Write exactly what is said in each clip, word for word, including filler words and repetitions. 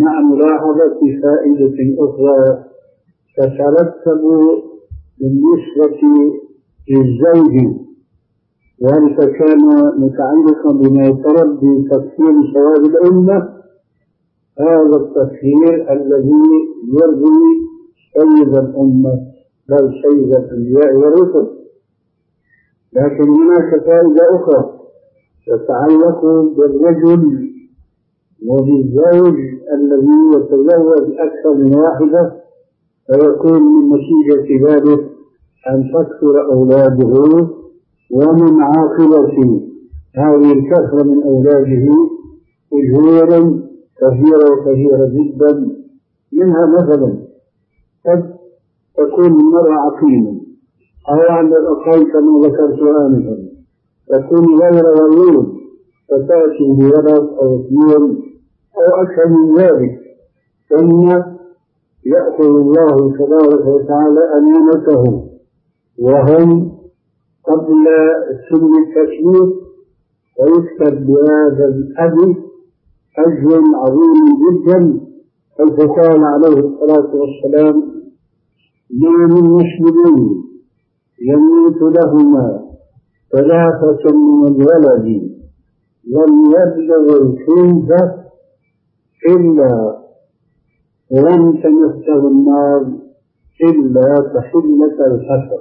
مع ملاحظة فائدة أخرى تترتب بالنسبة للزوج، ذلك كان متعلقا بما يتربي تكفير ثواب الأمة. هذا التكفير الذي يرضي سيد الأمة بل سيد الأنبياء والرسل. لكن هناك فائدة أخرى تتعلق بالرجل وبالزوج الذي يتزوج أكثر من واحدة، فيكون من نتيجة ذلك أن تكثر أولاده، ومن عاقبة هذه الكثرة من أولاده أجورا كثيرة وكثيرة جدا. منها مثلا قد تكون المرأة عقيمة، أو على الأقل كما ذكرت آنفا تكون غير ولود، فتأتي بولد أو اثنين أو أكثر من ذلك، ثم يأخذ الله تبارك وتعالى أمانته وهم قبل سن التكليف، ويكتب بهذا الأب أجر عظيم جدا، حيث قال عليه الصلاة والسلام: ما من مسلمين يموت لهما ثلاثة من الولد لم يبلغ الخلفة إلا لم تمسه النار إلا تحلة الحسر.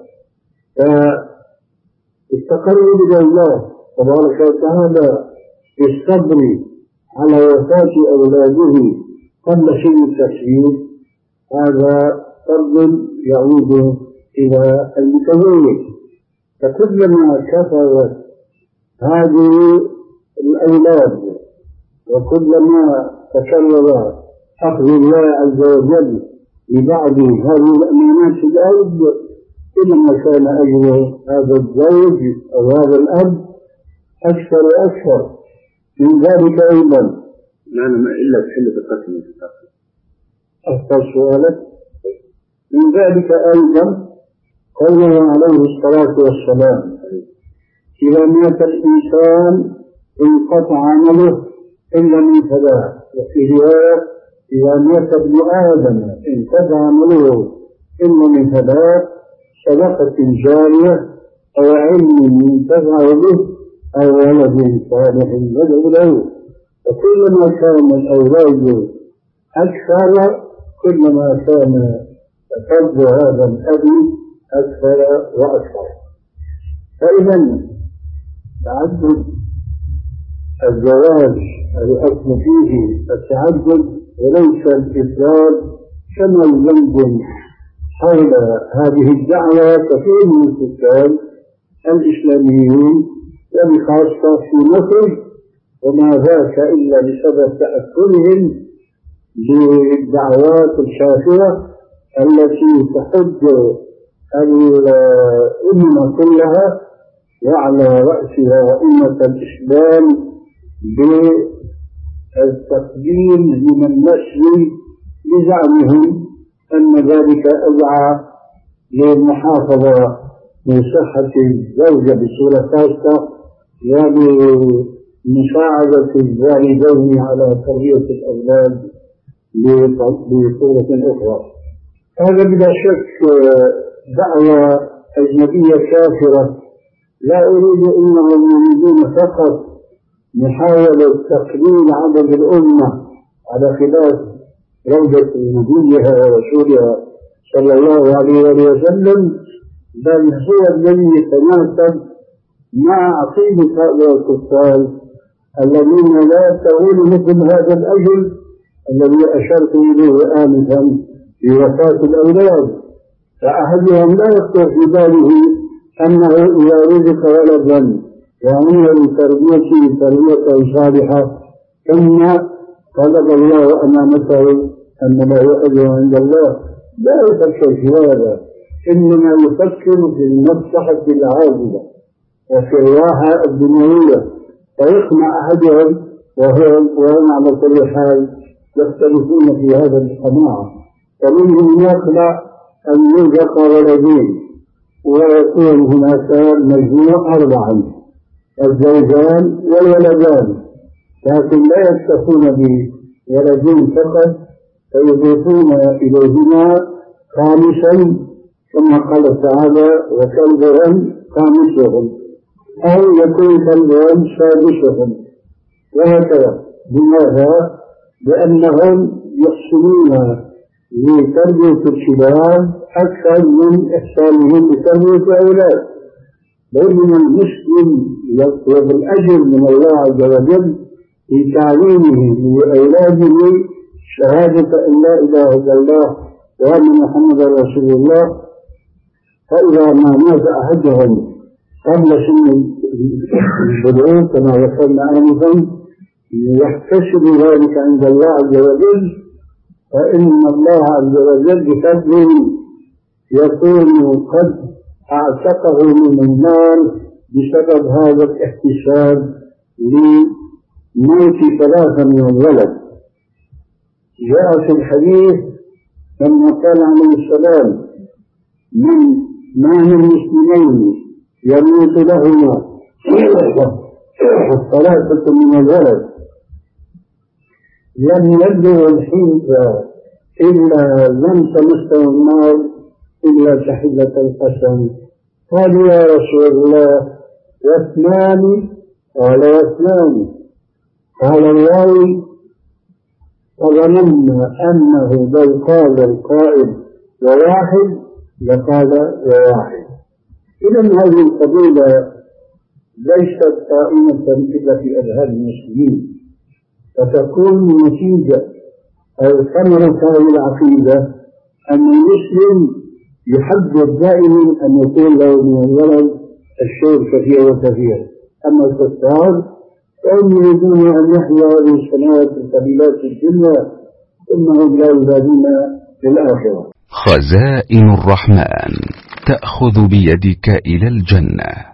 فالتقرب إلى الله تبارك وتعالى بالصبر على وفاة أولاده قبل سن التكليف، هذا فرض يعود إلى المتزوج. فكلما كثرت هذه الأولاد وكلما تكرر أخذ الله عز وجل لبعض هذه الأمانات الأرض، كلما كان أجر هذا الزوج أو هذا الأب أكثر وأكثر. من ذلك أيضا لا ما إلا تحل بقسم أفضل سؤالك. من ذلك أيضا قوله عليه الصلاة والسلام: إذا مات الإنسان انقطع عمله إلا من ثلاث. وفي رواية: إذا مات ابن آدم انقطع عمله إلا من ثلاث: صدقة جارية أو علم ينتفع به أو ولد صالح يدعو له. وكلما كان الأولاد أكثر كلما كان فضل هذا الأب أكثر وأكثر. فإذا تعدد الزواج الأصل فيه التعدد وليس الإفراد، كما يلزم حول هذه الدعوة كثير من السكان الإسلاميين وبخاصة في مصر، وما ذاك إلا بسبب تأثرهم بالدعوات الشافعة التي تحج الأمة كلها وعلى رأسها أمة الإسلام بالتقديم لمن نسل بزعمهم أن ذلك أدعى للمحافظة بصحة الزوجة بصورة خاصة وبمساعدة الوالدين على تربية الأولاد بصورة أخرى. هذا بلا شك دعوة أجنبية كافرة، لا أريد أنهم يريدون فقط محاولة تقليل عدد الأمة على خلاف روضة نبيها ورسولها صلى الله عليه وسلم، بل هو الذي يتناسب مع عقيدة هؤلاء الكفار الذين لا يتقون مثل هذا الأجل الذي أشرت إليه آنفا في وفاة الأولاد. فأحدهم لا يخطر في باله أنه إذا رزق ولدا وعمل بتربيته تربية صالحة ثم طلب الله أمانته أن له أجر عند الله، لا يفكر في هذا، إنما يفكر في المصلحة العاجلة وفي الراحة الدنيوية. فيقنع أحدهم وهم على كل حال يختلفون في هذا القناعة، فمنهم يقنع أن يرزق ولدين ويكون هناك مجموع أربعا: الزوجان والولدان، لكن لا يكتفون ولدين فقط فيضيفون إليهما خامسا، ثم قال تعالى وكلبهم خامسهم، أو يكون كلبهم سادسهم، وهكذا. لماذا؟ لأنهم يحسنون لتربية الشباب أكثر من إحسانهم لتربية الأولاد، بل من المسلم يطلب الأجر من الله عز وجل في تعليمه لأولاده شهادة أن لا إله إلا الله وأن محمدا رسول الله. فإذا ما مات أحدهم قبل سن البلوغ كما ذكرنا آنفا يحتسب ذلك عند الله عز وجل، فإن الله عز وجل بفضله يكون قد أعتقه من النار بسبب هذا الاحتساب لموت ثلاثة من الولد. جاء في الحديث لما قال عليه السلام من ما من مسلمين يموت لهما ثلاثة من الولد لم يبلغ الحنث إلا لم تمسه النار إلا تحلة القسم. قالوا يا رسول الله واثنان؟ قال واثنان. قال الراوي فظننا أنه لو قال القائل وواحد لقال وواحد. إذن هذه القضية ليست قائمة إلا في أذهان المسلمين، فتكون نتيجة أو ثمرة هذه العقيدة أن المسلم يحذر دائما أن يكون له من الولد الشيء كثير وكثير. أما الكفار فهم يريدون أن يحيوا هذه السنوات القليلات في الدنيا ثم هم لا يبالون للآخرة. خزائن الرحمن تأخذ بيدك إلى الجنة.